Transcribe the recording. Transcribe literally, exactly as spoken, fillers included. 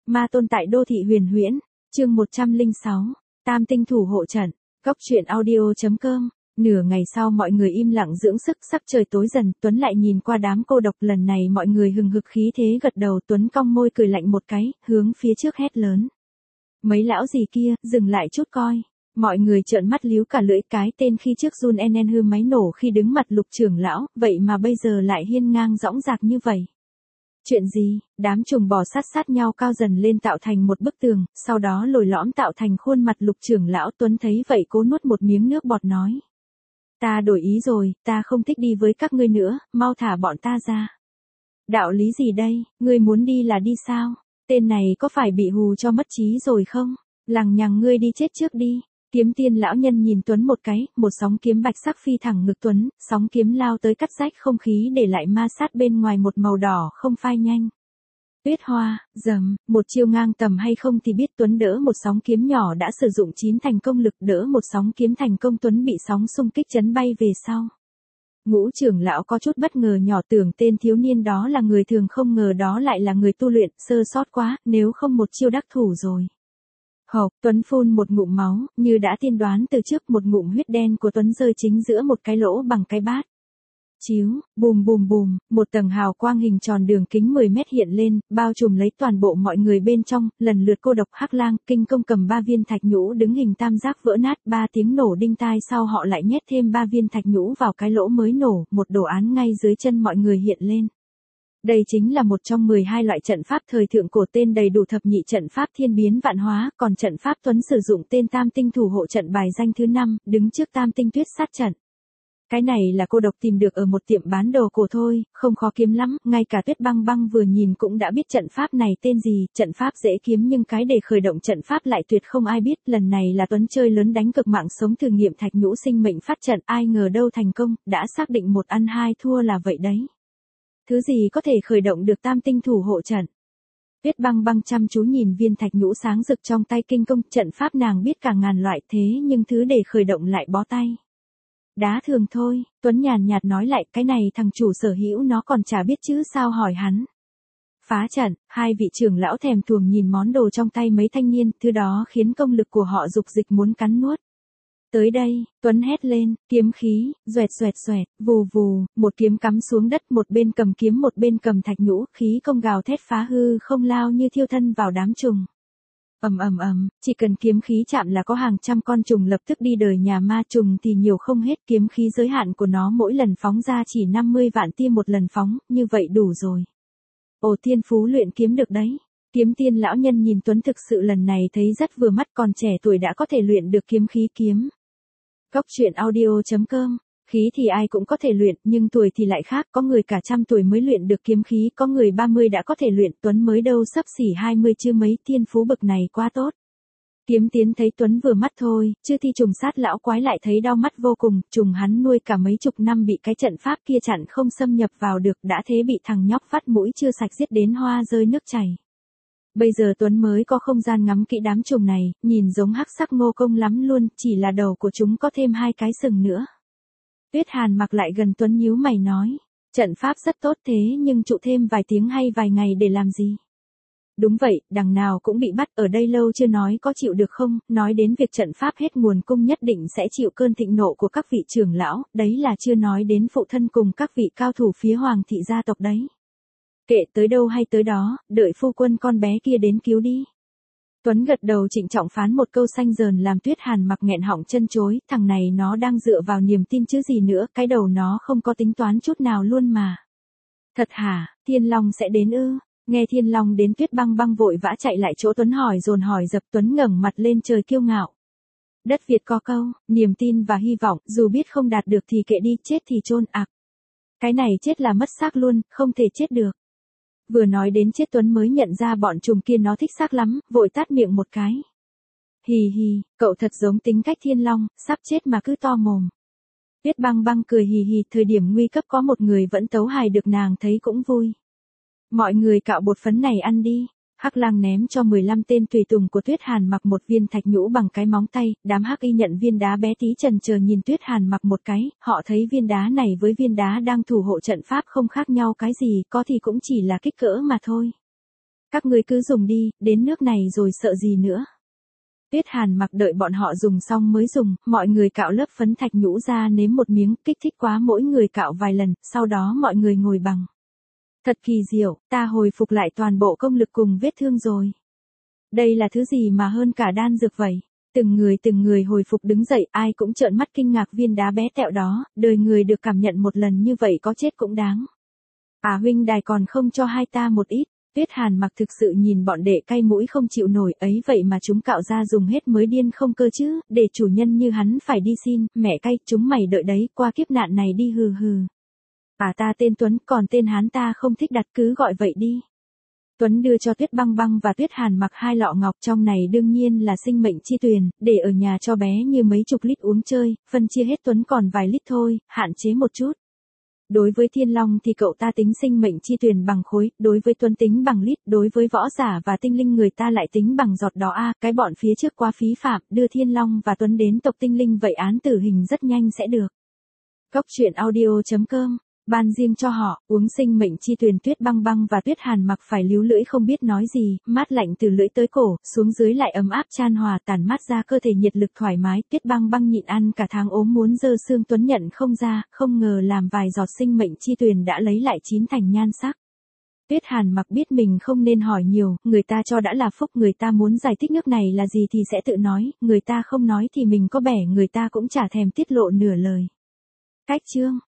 Ma tôn tại đô thị huyền huyễn, chương một trăm lẻ sáu, Tam tinh thủ hộ trận, góc truyện audio.com. Nửa ngày sau mọi người im lặng dưỡng sức, sắp trời tối dần, Tuấn lại nhìn qua đám cô độc, lần này mọi người hừng hực khí thế gật đầu, Tuấn cong môi cười lạnh một cái, hướng phía trước hét lớn. Mấy lão gì kia, dừng lại chút coi. Mọi người trợn mắt líu cả lưỡi, cái tên khi trước run en en hư máy nổ khi đứng mặt Lục trưởng lão, vậy mà bây giờ lại hiên ngang dõng dạc như vậy. Chuyện gì? Đám trùng bò sát sát nhau cao dần lên tạo thành một bức tường, sau đó lồi lõm tạo thành khuôn mặt Lục trưởng lão. Tuấn thấy vậy cố nuốt một miếng nước bọt nói. Ta đổi ý rồi, ta không thích đi với các ngươi nữa, mau thả bọn ta ra. Đạo lý gì đây, ngươi muốn đi là đi sao? Tên này có phải bị hù cho mất trí rồi không? Lằng nhằng ngươi đi chết trước đi. Kiếm tiên lão nhân nhìn Tuấn một cái, một sóng kiếm bạch sắc phi thẳng ngực Tuấn, sóng kiếm lao tới cắt rách không khí để lại ma sát bên ngoài một màu đỏ không phai nhanh. Tuyết hoa, dầm, một chiêu ngang tầm hay không thì biết, Tuấn đỡ một sóng kiếm nhỏ đã sử dụng chín thành công lực, đỡ một sóng kiếm thành công, Tuấn bị sóng xung kích chấn bay về sau. Ngũ trưởng lão có chút bất ngờ, nhỏ tưởng tên thiếu niên đó là người thường, không ngờ đó lại là người tu luyện, sơ sót quá, nếu không một chiêu đắc thủ rồi. Hộp, Tuấn phun một ngụm máu, như đã tiên đoán từ trước, một ngụm huyết đen của Tuấn rơi chính giữa một cái lỗ bằng cái bát. Chiếu, bùm bùm bùm, một tầng hào quang hình tròn đường kính mười mét hiện lên, bao trùm lấy toàn bộ mọi người bên trong, lần lượt cô độc, Hắc Lang, Kinh Công cầm ba viên thạch nhũ đứng hình tam giác vỡ nát, ba tiếng nổ đinh tai sau họ lại nhét thêm ba viên thạch nhũ vào cái lỗ mới nổ, một đồ án ngay dưới chân mọi người hiện lên. Đây chính là một trong mười hai loại trận pháp thời thượng cổ, tên đầy đủ thập nhị trận pháp thiên biến vạn hóa, còn trận pháp Tuấn sử dụng tên Tam tinh thủ hộ trận bài danh thứ năm, đứng trước Tam tinh tuyết sát trận. Cái này là cô độc tìm được ở một tiệm bán đồ cổ thôi, không khó kiếm lắm, ngay cả Tuyết Băng Băng vừa nhìn cũng đã biết trận pháp này tên gì, trận pháp dễ kiếm nhưng cái để khởi động trận pháp lại tuyệt không ai biết, lần này là Tuấn chơi lớn đánh cực mạng sống thử nghiệm thạch nhũ sinh mệnh phát trận, ai ngờ đâu thành công, đã xác định một ăn hai thua là vậy đấy. Thứ gì có thể khởi động được Tam tinh thủ hộ trận? Tuyết Băng Băng chăm chú nhìn viên thạch nhũ sáng rực trong tay Kinh Công, trận pháp nàng biết cả ngàn loại thế nhưng thứ để khởi động lại bó tay. Đá thường thôi, Tuấn nhàn nhạt nói lại, cái này thằng chủ sở hữu nó còn chả biết chứ sao hỏi hắn. Phá trận, hai vị trưởng lão thèm thuồng nhìn món đồ trong tay mấy thanh niên, thứ đó khiến công lực của họ dục dịch muốn cắn nuốt. Tới đây, Tuấn hét lên, kiếm khí, xoẹt xoẹt xoẹt, vù vù, một kiếm cắm xuống đất, một bên cầm kiếm một bên cầm thạch nhũ, khí công gào thét phá hư không lao như thiêu thân vào đám trùng. Ầm ầm ầm, chỉ cần kiếm khí chạm là có hàng trăm con trùng lập tức đi đời nhà ma, trùng thì nhiều không hết, kiếm khí giới hạn của nó mỗi lần phóng ra chỉ năm mươi vạn tia một lần phóng, như vậy đủ rồi. Ồ, thiên phú luyện kiếm được đấy. Kiếm tiên lão nhân nhìn Tuấn thực sự lần này thấy rất vừa mắt, còn trẻ tuổi đã có thể luyện được kiếm khí kiếm. Góc truyện audio.com. Khí thì ai cũng có thể luyện, nhưng tuổi thì lại khác, có người cả trăm tuổi mới luyện được kiếm khí, có người ba mươi đã có thể luyện, Tuấn mới đâu sắp xỉ hai mươi chứ mấy, thiên phú bậc này quá tốt. Kiếm tiến thấy Tuấn vừa mắt thôi, chứ thi trùng sát lão quái lại thấy đau mắt vô cùng, trùng hắn nuôi cả mấy chục năm bị cái trận pháp kia chặn không xâm nhập vào được, đã thế bị thằng nhóc vắt mũi chưa sạch giết đến hoa rơi nước chảy. Bây giờ Tuấn mới có không gian ngắm kỹ đám trùng này, nhìn giống hắc sắc ngô công lắm luôn, chỉ là đầu của chúng có thêm hai cái sừng nữa. Tuyết Hàn mặc lại gần Tuấn nhíu mày nói, trận pháp rất tốt thế nhưng trụ thêm vài tiếng hay vài ngày để làm gì? Đúng vậy, đằng nào cũng bị bắt ở đây lâu chưa nói có chịu được không, nói đến việc trận pháp hết nguồn cung nhất định sẽ chịu cơn thịnh nộ của các vị trưởng lão, đấy là chưa nói đến phụ thân cùng các vị cao thủ phía hoàng thị gia tộc đấy. Kệ tới đâu hay tới đó, đợi phu quân con bé kia đến cứu đi. Tuấn gật đầu trịnh trọng phán một câu xanh dờn làm Tuyết Hàn mặc nghẹn họng chân chối, thằng này nó đang dựa vào niềm tin chứ gì nữa, cái đầu nó không có tính toán chút nào luôn mà. Thật hả, Thiên Long sẽ đến ư? Nghe Thiên Long đến Tuyết Băng Băng vội vã chạy lại chỗ Tuấn hỏi dồn hỏi dập, Tuấn ngẩng mặt lên trời kiêu ngạo. Đất Việt có câu, niềm tin và hy vọng, dù biết không đạt được thì kệ đi, chết thì chôn ạc. Cái này chết là mất xác luôn, không thể chết được. Vừa nói đến chết Tuấn mới nhận ra bọn trùng kia nó thích xác lắm, vội tát miệng một cái. Hì hì, cậu thật giống tính cách Thiên Long, sắp chết mà cứ to mồm. Tuyết Băng Băng cười hì hì, thời điểm nguy cấp có một người vẫn tấu hài được nàng thấy cũng vui. Mọi người cạo bột phấn này ăn đi. Hắc Lang ném cho mười lăm tên tùy tùng của Tuyết Hàn mặc một viên thạch nhũ bằng cái móng tay, đám hắc y nhận viên đá bé tí chần chờ nhìn Tuyết Hàn mặc một cái, họ thấy viên đá này với viên đá đang thủ hộ trận pháp không khác nhau cái gì, có thì cũng chỉ là kích cỡ mà thôi. Các ngươi cứ dùng đi, đến nước này rồi sợ gì nữa. Tuyết Hàn Mặc đợi bọn họ dùng xong mới dùng, mọi người cạo lớp phấn thạch nhũ ra nếm một miếng, kích thích quá mỗi người cạo vài lần, sau đó mọi người ngồi bằng. Thật kỳ diệu, ta hồi phục lại toàn bộ công lực cùng vết thương rồi. Đây là thứ gì mà hơn cả đan dược vậy? Từng người từng người hồi phục đứng dậy, ai cũng trợn mắt kinh ngạc viên đá bé tẹo đó, đời người được cảm nhận một lần như vậy có chết cũng đáng. À huynh đài còn không cho hai ta một ít. Tuyết Hàn Mặc thực sự nhìn bọn đệ cay mũi không chịu nổi, ấy vậy mà chúng cạo ra dùng hết mới điên không cơ chứ, để chủ nhân như hắn phải đi xin, mẹ cay, chúng mày đợi đấy, qua kiếp nạn này đi hừ hừ. À ta tên Tuấn, còn tên hắn ta không thích đặt cứ gọi vậy đi. Tuấn đưa cho Tuyết Băng Băng và Tuyết Hàn Mặc hai lọ ngọc, trong này đương nhiên là sinh mệnh chi tuyền, để ở nhà cho bé như mấy chục lít uống chơi, phân chia hết Tuấn còn vài lít thôi, hạn chế một chút. Đối với Thiên Long thì cậu ta tính sinh mệnh chi tuyền bằng khối, đối với Tuấn tính bằng lít, đối với võ giả và tinh linh người ta lại tính bằng giọt đó a, à, cái bọn phía trước quá phí phạm, đưa Thiên Long và Tuấn đến tộc tinh linh vậy án tử hình rất nhanh sẽ được. Cốc truyện audio chấm com ban riêng cho họ, uống sinh mệnh chi tuyền. Tuyết Băng Băng và Tuyết Hàn Mặc phải líu lưỡi không biết nói gì, mát lạnh từ lưỡi tới cổ, xuống dưới lại ấm áp chan hòa tản mát ra cơ thể nhiệt lực thoải mái. Tuyết Băng Băng nhịn ăn cả tháng ốm muốn dơ xương, Tuấn nhận không ra, không ngờ làm vài giọt sinh mệnh chi tuyền đã lấy lại chín thành nhan sắc. Tuyết Hàn Mặc biết mình không nên hỏi nhiều, người ta cho đã là phúc, người ta muốn giải thích nước này là gì thì sẽ tự nói, người ta không nói thì mình có bẻ người ta cũng chả thèm tiết lộ nửa lời. Cách chương